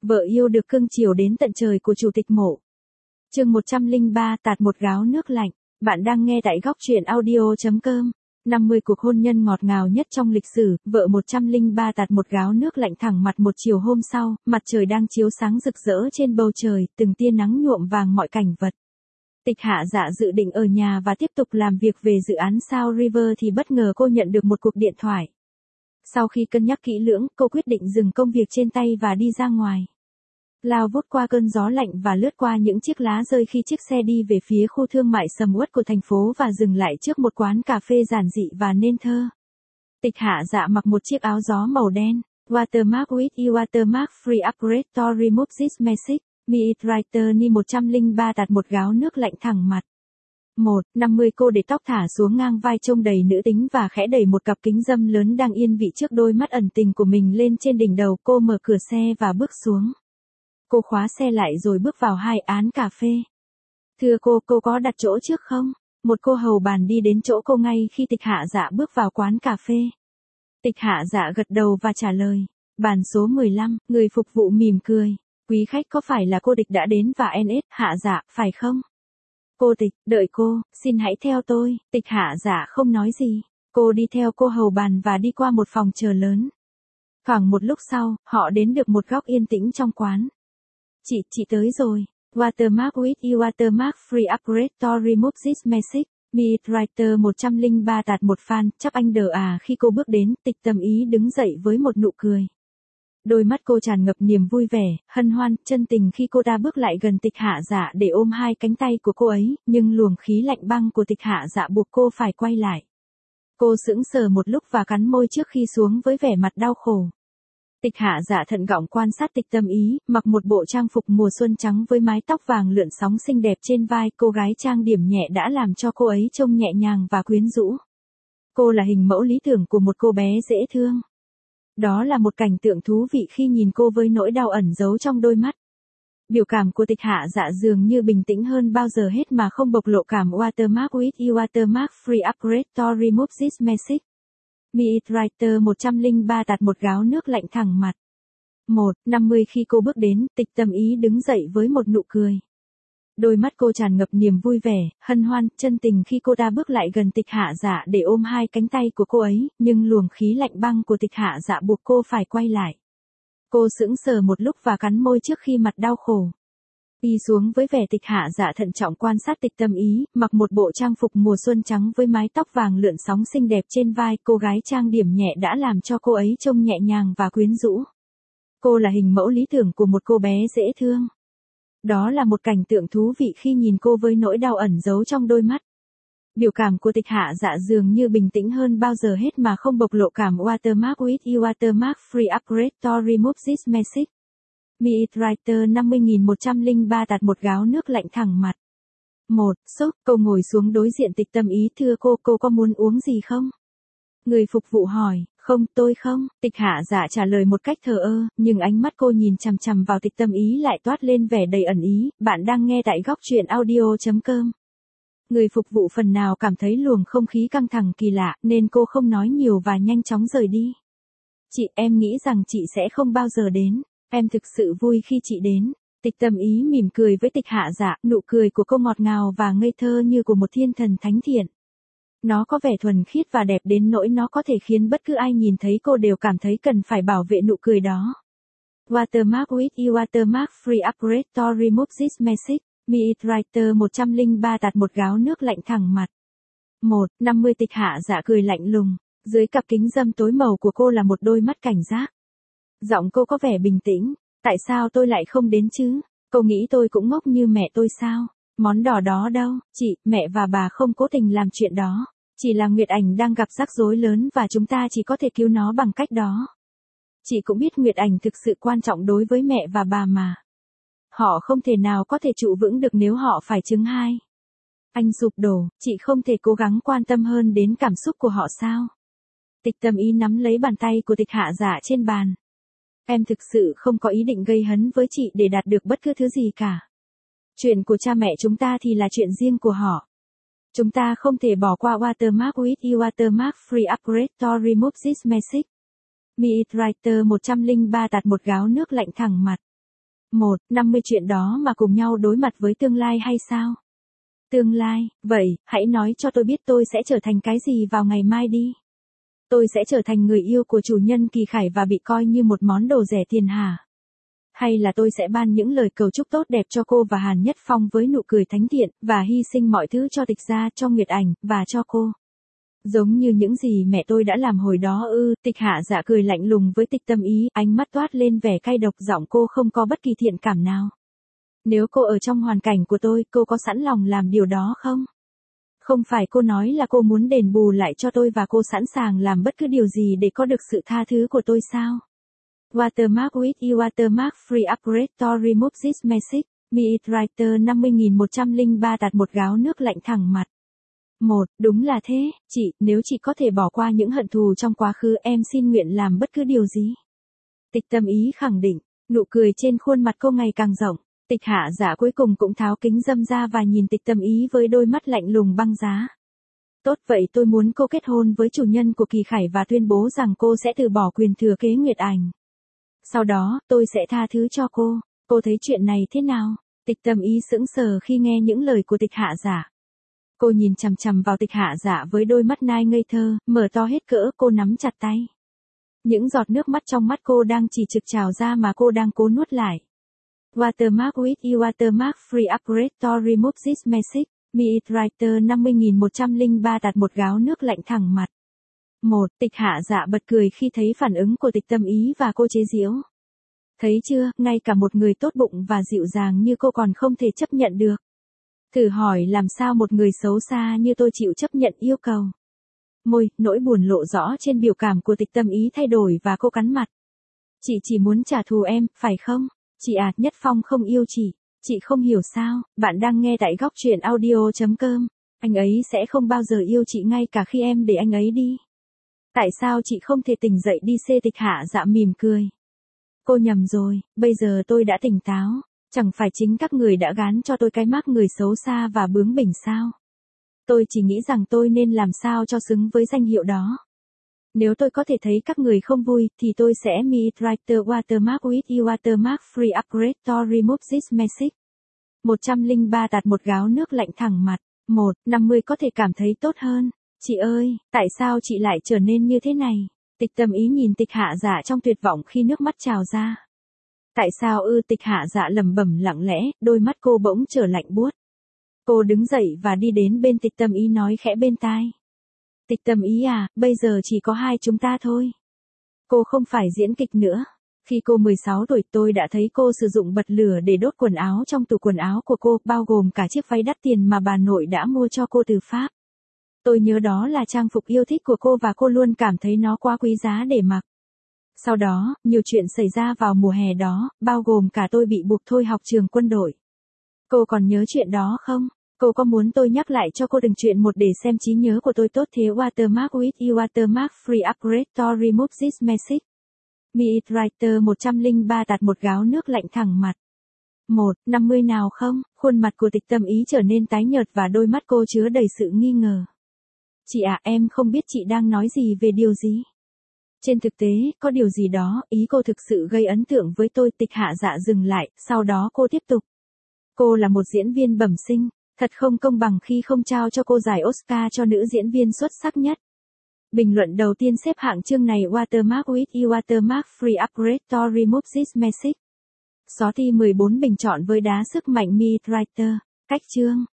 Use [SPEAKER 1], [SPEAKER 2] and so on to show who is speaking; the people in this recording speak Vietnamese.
[SPEAKER 1] Vợ yêu được cưng chiều đến tận trời của Chủ tịch Mộ. Chương 103 tạt một gáo nước lạnh. Bạn đang nghe tại góc truyện audio.com. 50 cuộc hôn nhân ngọt ngào nhất trong lịch sử, vợ 103 tạt một gáo nước lạnh thẳng mặt một chiều hôm sau, mặt trời đang chiếu sáng rực rỡ trên bầu trời, từng tia nắng nhuộm vàng mọi cảnh vật. Tịch Hạ Dạ dự định ở nhà và tiếp tục làm việc về dự án Sao River thì bất ngờ cô nhận được một cuộc điện thoại. Sau khi cân nhắc kỹ lưỡng, cô quyết định dừng công việc trên tay và đi ra ngoài. Lao vút qua cơn gió lạnh và lướt qua những chiếc lá rơi khi chiếc xe đi về phía khu thương mại sầm uất của thành phố và dừng lại trước một quán cà phê giản dị và nên thơ. Tịch Hạ Dạ mặc một chiếc áo gió màu đen. Watermark with you watermark free upgrade to remove this message. Me it writer ni 103 tạt một gáo nước lạnh thẳng mặt. 50 cô để tóc thả xuống ngang vai trông đầy nữ tính và khẽ đẩy một cặp kính râm lớn đang yên vị trước đôi mắt ẩn tình của mình lên trên đỉnh đầu. Cô mở cửa xe và bước xuống. Cô khóa xe lại rồi bước vào hai án cà phê. Thưa cô có đặt chỗ trước không? Một cô hầu bàn đi đến chỗ cô ngay khi Tịch Hạ Dạ bước vào quán cà phê. Tịch Hạ Dạ gật đầu và trả lời. Bàn số 15, người phục vụ mỉm cười. Quý khách có phải là cô Tịch đã đến và NS, Hạ Dạ, phải không? Cô Tịch, đợi cô, xin hãy theo tôi. Tịch Hạ Dạ không nói gì. Cô đi theo cô hầu bàn và đi qua một phòng chờ lớn. Khoảng một lúc sau, họ đến được một góc yên tĩnh trong quán. Chị tới rồi. Watermark with you watermark free upgrade to remove this message. Me it writer 103 tạt một fan, chắc anh đờ à khi cô bước đến, Tịch Tâm Ý đứng dậy với một nụ cười. Đôi mắt cô tràn ngập niềm vui vẻ, hân hoan, chân tình khi cô ta bước lại gần Tịch Hạ Dạ để ôm hai cánh tay của cô ấy, nhưng luồng khí lạnh băng của Tịch Hạ Dạ buộc cô phải quay lại. Cô sững sờ một lúc và cắn môi trước khi xuống với vẻ mặt đau khổ. Tịch Hạ Dạ thận trọng quan sát Tịch Tâm Ý, mặc một bộ trang phục mùa xuân trắng với mái tóc vàng lượn sóng xinh đẹp trên vai. Cô gái trang điểm nhẹ đã làm cho cô ấy trông nhẹ nhàng và quyến rũ. Cô là hình mẫu lý tưởng của một cô bé dễ thương. Đó là một cảnh tượng thú vị khi nhìn cô với nỗi đau ẩn giấu trong đôi mắt. Biểu cảm của Tịch Hạ Dạ dường như bình tĩnh hơn bao giờ hết mà không bộc lộ cảm. Watermark with you watermark free upgrade to remove this message. Me it writer 103 tạt một gáo nước lạnh thẳng mặt. 50 khi cô bước đến, Tịch Tâm Ý đứng dậy với một nụ cười. Đôi mắt cô tràn ngập niềm vui vẻ, hân hoan, chân tình khi cô ta bước lại gần Tịch Hạ Dạ để ôm hai cánh tay của cô ấy, nhưng luồng khí lạnh băng của Tịch Hạ Dạ buộc cô phải quay lại. Cô sững sờ một lúc và cắn môi trước khi mặt đau khổ. Đi xuống với vẻ Tịch Hạ Dạ thận trọng quan sát Tịch Tâm Ý, mặc một bộ trang phục mùa xuân trắng với mái tóc vàng lượn sóng xinh đẹp trên vai. Cô gái trang điểm nhẹ đã làm cho cô ấy trông nhẹ nhàng và quyến rũ. Cô là hình mẫu lý tưởng của một cô bé dễ thương. Đó là một cảnh tượng thú vị khi nhìn cô với nỗi đau ẩn giấu trong đôi mắt. Biểu cảm của Tịch Hạ Dạ dường như bình tĩnh hơn bao giờ hết mà không bộc lộ cảm. Watermark with you watermark free upgrade to remove this message. Me it writer 50.103 tạt một gáo nước lạnh thẳng mặt. Sốc, cô ngồi xuống đối diện Tịch Tâm Ý. Thưa cô có muốn uống gì không? Người phục vụ hỏi. Không, tôi không. Tịch Hạ Dạ trả lời một cách thờ ơ, nhưng ánh mắt cô nhìn chằm chằm vào Tịch Tâm Ý lại toát lên vẻ đầy ẩn ý. Bạn đang nghe tại góc truyện audio.com. Người phục vụ phần nào cảm thấy luồng không khí căng thẳng kỳ lạ, nên cô không nói nhiều và nhanh chóng rời đi. Chị, em nghĩ rằng chị sẽ không bao giờ đến. Em thực sự vui khi chị đến. Tịch Tâm Ý mỉm cười với Tịch Hạ Dạ, nụ cười của cô ngọt ngào và ngây thơ như của một thiên thần thánh thiện. Nó có vẻ thuần khiết và đẹp đến nỗi nó có thể khiến bất cứ ai nhìn thấy cô đều cảm thấy cần phải bảo vệ nụ cười đó. Watermark with you watermark free upgrade to remove this message. Me it writer 103 tạt một gáo nước lạnh thẳng mặt. 50 Tịch Hạ Dạ cười lạnh lùng. Dưới cặp kính râm tối màu của cô là một đôi mắt cảnh giác. Giọng cô có vẻ bình tĩnh. Tại sao tôi lại không đến chứ? Cô nghĩ tôi cũng ngốc như mẹ tôi sao? Món đỏ đó đâu? Chị, mẹ và bà không cố tình làm chuyện đó. Chỉ là Nguyệt Ảnh đang gặp rắc rối lớn và chúng ta chỉ có thể cứu nó bằng cách đó. Chị cũng biết Nguyệt Ảnh thực sự quan trọng đối với mẹ và bà mà. Họ không thể nào có thể trụ vững được nếu họ phải chứng hai. Anh sụp đổ, chị không thể cố gắng quan tâm hơn đến cảm xúc của họ sao? Tịch Tâm Ý nắm lấy bàn tay của Tịch Hạ Dạ trên bàn. Em thực sự không có ý định gây hấn với chị để đạt được bất cứ thứ gì cả. Chuyện của cha mẹ chúng ta thì là chuyện riêng của họ. Chúng ta không thể bỏ qua. Watermark with you watermark free upgrade to remove this message. Me it writer 103 tạt một gáo nước lạnh thẳng mặt. 50 chuyện đó mà cùng nhau đối mặt với tương lai hay sao? Tương lai, vậy, hãy nói cho tôi biết tôi sẽ trở thành cái gì vào ngày mai đi. Tôi sẽ trở thành người yêu của chủ nhân Kỳ Khải và bị coi như một món đồ rẻ tiền hả? Hay là tôi sẽ ban những lời cầu chúc tốt đẹp cho cô và Hàn Nhất Phong với nụ cười thánh thiện, và hy sinh mọi thứ cho Tịch gia, cho Nguyệt Ảnh, và cho cô. Giống như những gì mẹ tôi đã làm hồi đó ư? Tịch Hạ Dạ cười lạnh lùng với Tịch Tâm Ý, ánh mắt toát lên vẻ cay độc, giọng cô không có bất kỳ thiện cảm nào. Nếu cô ở trong hoàn cảnh của tôi, cô có sẵn lòng làm điều đó không? Không phải cô nói là cô muốn đền bù lại cho tôi và cô sẵn sàng làm bất cứ điều gì để có được sự tha thứ của tôi sao? Watermark with you watermark free upgrade to remove this message. Me it writer 50103 tạt một gáo nước lạnh thẳng mặt. Đúng là thế, chị, nếu chị có thể bỏ qua những hận thù trong quá khứ em xin nguyện làm bất cứ điều gì. Tịch Tâm Ý khẳng định, nụ cười trên khuôn mặt cô ngày càng rộng. Tịch Hạ Dạ cuối cùng cũng tháo kính râm ra và nhìn Tịch Tâm Ý với đôi mắt lạnh lùng băng giá. Tốt vậy tôi muốn cô kết hôn với chủ nhân của Kỳ Khải và tuyên bố rằng cô sẽ từ bỏ quyền thừa kế Nguyệt Ảnh. Sau đó, tôi sẽ tha thứ cho cô. Cô thấy chuyện này thế nào? Tịch Tâm Ý sững sờ khi nghe những lời của Tịch Hạ Dạ. Cô nhìn chằm chằm vào Tịch Hạ Dạ với đôi mắt nai ngây thơ, mở to hết cỡ, cô nắm chặt tay. Những giọt nước mắt trong mắt cô đang chỉ trực trào ra mà cô đang cố nuốt lại. Watermark with you watermark free upgrade to remove this message. Me it writer 50103 tạt một gáo nước lạnh thẳng mặt. Tịch Hạ Dạ bật cười khi thấy phản ứng của Tịch Tâm Ý và cô chế giễu. Thấy chưa, ngay cả một người tốt bụng và dịu dàng như cô còn không thể chấp nhận được. Thử hỏi làm sao một người xấu xa như tôi chịu chấp nhận yêu cầu. Nỗi buồn lộ rõ trên biểu cảm của Tịch Tâm Ý thay đổi và cô cắn mặt. Chị chỉ muốn trả thù em, phải không? Chị à, Nhất Phong không yêu chị. Chị không hiểu sao, bạn đang nghe tại góc truyện audio.com. Anh ấy sẽ không bao giờ yêu chị ngay cả khi em để anh ấy đi. Tại sao chị không thể tỉnh dậy đi xê? Tịch Hạ Dạ mỉm cười. Cô nhầm rồi, bây giờ tôi đã tỉnh táo. Chẳng phải chính các người đã gán cho tôi cái mác người xấu xa và bướng bỉnh sao? Tôi chỉ nghĩ rằng tôi nên làm sao cho xứng với danh hiệu đó. Nếu tôi có thể thấy các người không vui, thì tôi sẽ me it writer watermark with you watermark free upgrade to remove this message. 103 tạt một gáo nước lạnh thẳng mặt. 50 có thể cảm thấy tốt hơn. Chị ơi, tại sao chị lại trở nên như thế này? Tịch Tâm Ý nhìn Tịch Hạ Dạ trong tuyệt vọng khi nước mắt trào ra. Tại sao ư? Tịch Hạ Dạ lẩm bẩm lặng lẽ, đôi mắt cô bỗng trở lạnh buốt. Cô đứng dậy và đi đến bên Tịch Tâm Ý nói khẽ bên tai. Tịch Tâm Ý à, bây giờ chỉ có hai chúng ta thôi. Cô không phải diễn kịch nữa. Khi cô 16 tuổi tôi đã thấy cô sử dụng bật lửa để đốt quần áo trong tủ quần áo của cô, bao gồm cả chiếc váy đắt tiền mà bà nội đã mua cho cô từ Pháp. Tôi nhớ đó là trang phục yêu thích của cô và cô luôn cảm thấy nó quá quý giá để mặc. Sau đó, nhiều chuyện xảy ra vào mùa hè đó, bao gồm cả tôi bị buộc thôi học trường quân đội. Cô còn nhớ chuyện đó không? Cô có muốn tôi nhắc lại cho cô từng chuyện một để xem trí nhớ của tôi tốt thế? Watermark with you watermark free upgrade to remove this message. Me it writer 103 tạt một gáo nước lạnh thẳng mặt. 50 nào không? Khuôn mặt của Tịch Tâm Ý trở nên tái nhợt và đôi mắt cô chứa đầy sự nghi ngờ. Chị à, em không biết chị đang nói gì về điều gì. Trên thực tế, có điều gì đó, ý cô thực sự gây ấn tượng với tôi. Tịch Hạ Dạ dừng lại, sau đó cô tiếp tục. Cô là một diễn viên bẩm sinh, thật không công bằng khi không trao cho cô giải Oscar cho nữ diễn viên xuất sắc nhất. Bình luận đầu tiên xếp hạng chương này Watermark with you watermark free upgrade to remove this message. Sorty 14 bình chọn với đá sức mạnh Me it writer. Cách chương.